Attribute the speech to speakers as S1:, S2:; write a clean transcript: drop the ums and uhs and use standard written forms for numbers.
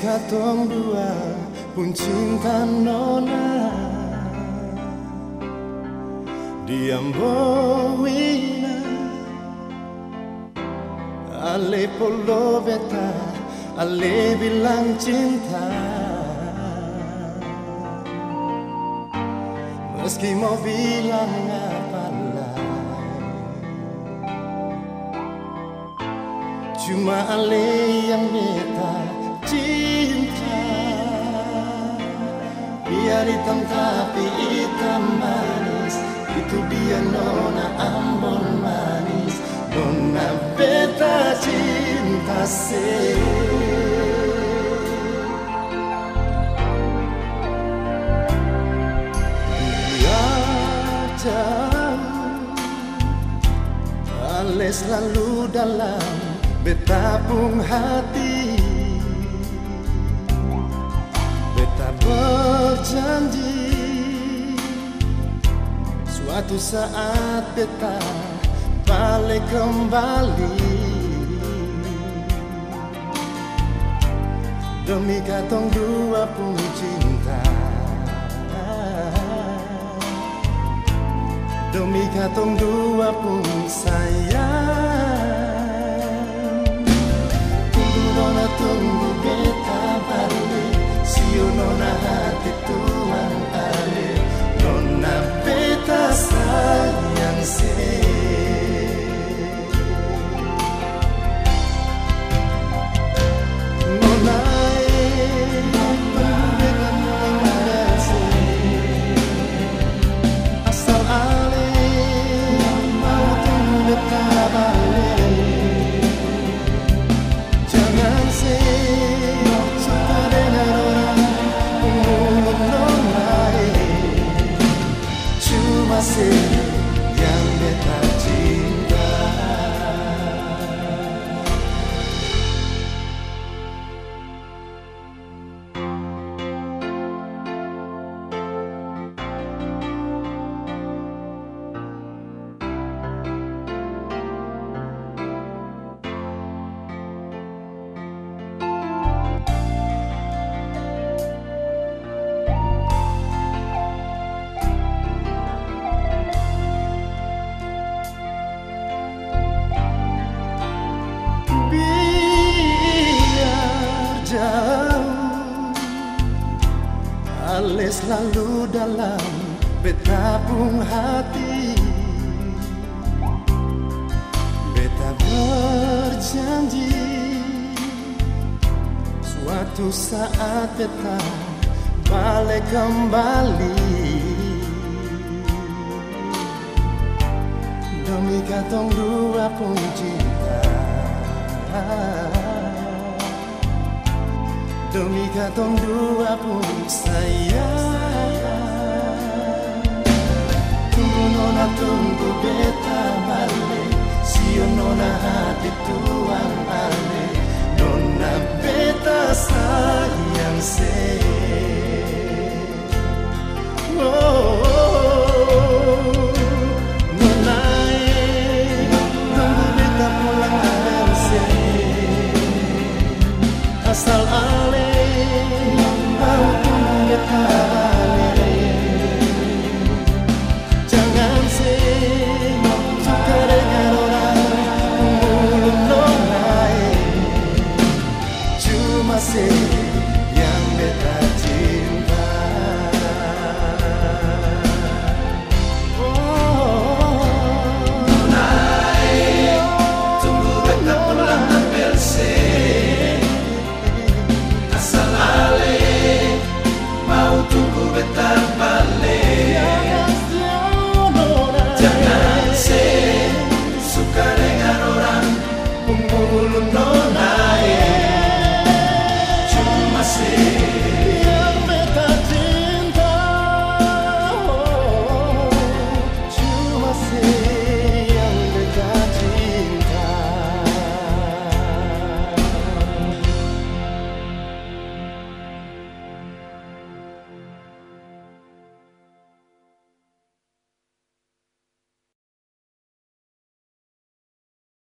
S1: katong dua pun cinta nona diambowina ale polo beta ale bilang cinta meski mau bilang apalah cuma ale yang beta cinta biar hitam tapi hitam manis itu dia nona Ambon manis nona beta cinta se biar jauh ale selalu dalam beta pun hati beta berjanji suatu saat beta balik kembali demi katong dua pun cinta demi katong dua pun sayang nona tunggu beta balik sio nona hati tuang ale nona beta sayang se nona beta tuang se asal ale mau tunggu beta balik yang beta cinta ale selalu dalam beta pun hati beta berjanji suatu saat beta balik kembali demi katong dua pun cinta demi katong dua pun sayang tunggu nona tunggu beta balik sio nona hati tuang ale nona beta sayang se nona tunggu beta pulang ale se asal ale mau tunggu beta